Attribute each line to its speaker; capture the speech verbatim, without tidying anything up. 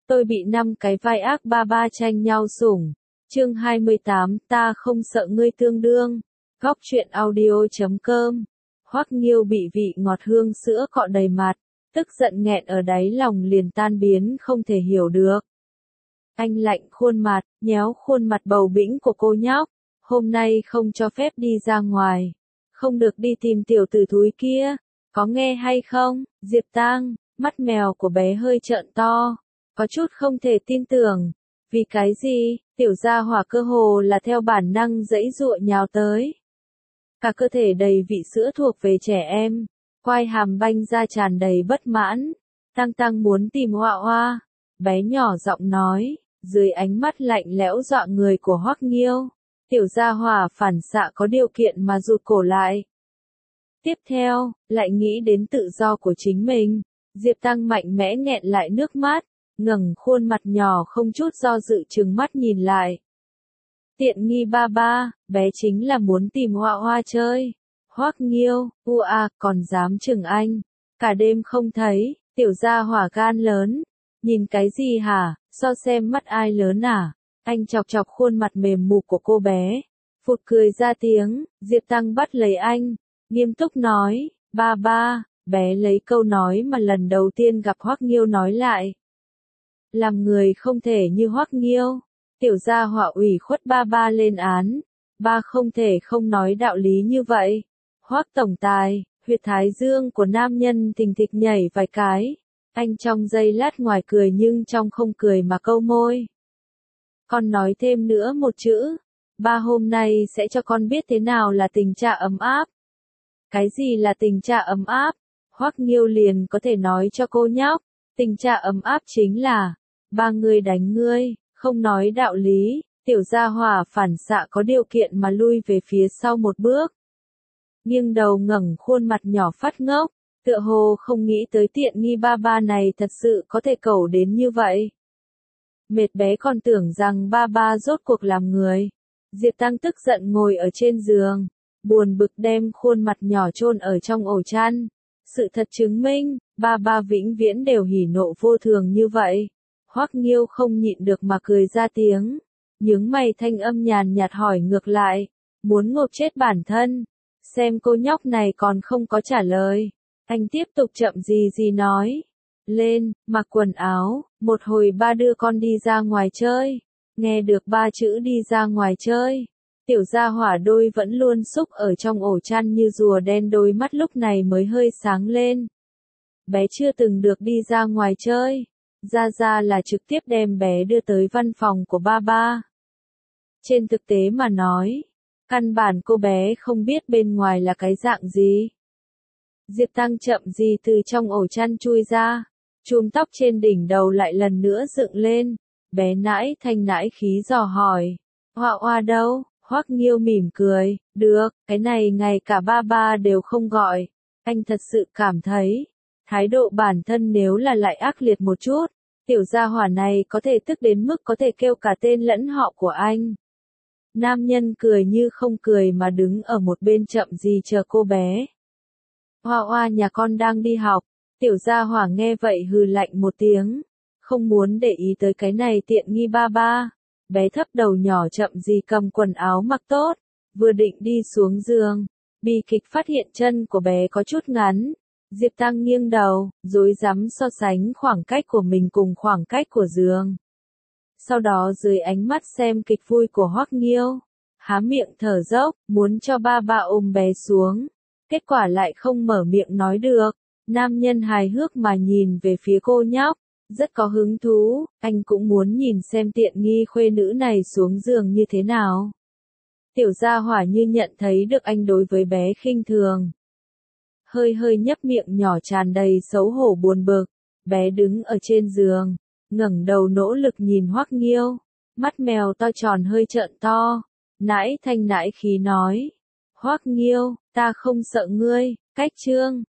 Speaker 1: Tôi bị năm cái vai ác ba ba tranh nhau sủng. Chương hai mươi tám, ta không sợ ngươi tương đương. Góc truyện audio chấm com. Hoắc Nghiêu bị vị ngọt hương sữa cọ đầy mặt, tức giận nghẹn ở đáy lòng liền tan biến không thể hiểu được. Anh lạnh khuôn mặt, nhéo khuôn mặt bầu bĩnh của cô nhóc. Hôm nay không cho phép đi ra ngoài. Không được đi tìm tiểu tử thúi kia. Có nghe hay không, Diệp Tang? Mắt mèo của bé hơi trợn to. Có chút không thể tin tưởng. Vì cái gì? Tiểu gia hỏa cơ hồ là theo bản năng giãy giụa nhào tới. Cả cơ thể đầy vị sữa thuộc về trẻ em. Quai hàm banh ra tràn đầy bất mãn. Tăng Tăng muốn tìm Hoa Hoa. Bé nhỏ giọng nói, dưới ánh mắt lạnh lẽo dọa người của Hoắc Nghiêu. Tiểu gia hỏa phản xạ có điều kiện mà rụt cổ lại. Tiếp theo, lại nghĩ đến tự do của chính mình. Diệp Tăng mạnh mẽ nghẹn lại nước mắt, ngẩng khuôn mặt nhỏ không chút do dự trừng mắt nhìn lại. Tiện nghi ba ba, bé chính là muốn tìm Hoa Hoa chơi. Hoắc Nghiêu, u a, còn dám chừng anh. Cả đêm không thấy, tiểu gia hỏa gan lớn. Nhìn cái gì hả, so xem mắt ai lớn à? Anh chọc chọc khuôn mặt mềm mục của cô bé. Phụt cười ra tiếng, Diệp Tăng bắt lấy anh, nghiêm túc nói, ba ba. Bé lấy câu nói mà lần đầu tiên gặp Hoắc Nghiêu nói lại. Làm người không thể như Hoắc Nghiêu. Tiểu gia hỏa ủy khuất ba ba lên án. Ba không thể không nói đạo lý như vậy. Hoắc tổng tài, huyệt thái dương của nam nhân thình thịch nhảy vài cái. Anh trong giây lát ngoài cười nhưng trong không cười mà câu môi. Con nói thêm nữa một chữ. Ba hôm nay sẽ cho con biết thế nào là tình trạng ấm áp. Cái gì là tình trạng ấm áp? Hoắc Nghiêu liền có thể nói cho cô nhóc. Tình trạng ấm áp chính là ba người đánh ngươi, không nói đạo lý. Tiểu gia hỏa phản xạ có điều kiện mà lui về phía sau một bước. Nghiêng đầu ngẩng khuôn mặt nhỏ phát ngốc, tựa hồ không nghĩ tới tiện nghi ba ba này thật sự có thể cẩu đến như vậy. Mệt bé còn tưởng rằng ba ba rốt cuộc làm người. Diệp Tăng tức giận ngồi ở trên giường, buồn bực đem khuôn mặt nhỏ chôn ở trong ổ chăn. Sự thật chứng minh, ba ba vĩnh viễn đều hỉ nộ vô thường như vậy. Hoắc Nghiêu không nhịn được mà cười ra tiếng. Nhướng mày thanh âm nhàn nhạt hỏi ngược lại. Muốn ngộp chết bản thân. Xem cô nhóc này còn không có trả lời. Anh tiếp tục chậm gì gì nói. Lên, mặc quần áo, một hồi ba đưa con đi ra ngoài chơi. Nghe được ba chữ đi ra ngoài chơi. Tiểu gia hỏa đôi vẫn luôn xúc ở trong ổ chăn như rùa đen đôi mắt lúc này mới hơi sáng lên. Bé chưa từng được đi ra ngoài chơi. Gia Gia là trực tiếp đem bé đưa tới văn phòng của ba ba. Trên thực tế mà nói, căn bản cô bé không biết bên ngoài là cái dạng gì. Diệp Tăng chậm gì từ trong ổ chăn chui ra. Chùm tóc trên đỉnh đầu lại lần nữa dựng lên. Bé nãi thanh nãi khí dò hỏi. Hoa Hoa đâu? Hoắc Nghiêu mỉm cười, được, cái này ngay cả ba ba đều không gọi. Anh thật sự cảm thấy, thái độ bản thân nếu là lại ác liệt một chút, tiểu gia hỏa này có thể tức đến mức có thể kêu cả tên lẫn họ của anh. Nam nhân cười như không cười mà đứng ở một bên chậm gì chờ cô bé. Hoa Hoa nhà con đang đi học, tiểu gia hỏa nghe vậy hừ lạnh một tiếng, không muốn để ý tới cái này tiện nghi ba ba. Bé thấp đầu nhỏ chậm gì cầm quần áo mặc tốt, vừa định đi xuống giường, bi kịch phát hiện chân của bé có chút ngắn. Diệp Tăng nghiêng đầu, rối rắm so sánh khoảng cách của mình cùng khoảng cách của giường. Sau đó dưới ánh mắt xem kịch vui của Hoắc Nghiêu, há miệng thở dốc, muốn cho ba ba ôm bé xuống. Kết quả lại không mở miệng nói được. Nam nhân hài hước mà nhìn về phía cô nhóc. Rất có hứng thú, anh cũng muốn nhìn xem tiện nghi khuê nữ này xuống giường như thế nào. Tiểu gia hỏa như nhận thấy được anh đối với bé khinh thường. Hơi hơi nhấp miệng nhỏ tràn đầy xấu hổ buồn bực, bé đứng ở trên giường, ngẩng đầu nỗ lực nhìn Hoắc Nghiêu, mắt mèo to tròn hơi trợn to, nãi thanh nãi khí nói. Hoắc Nghiêu, ta không sợ ngươi, cách chương,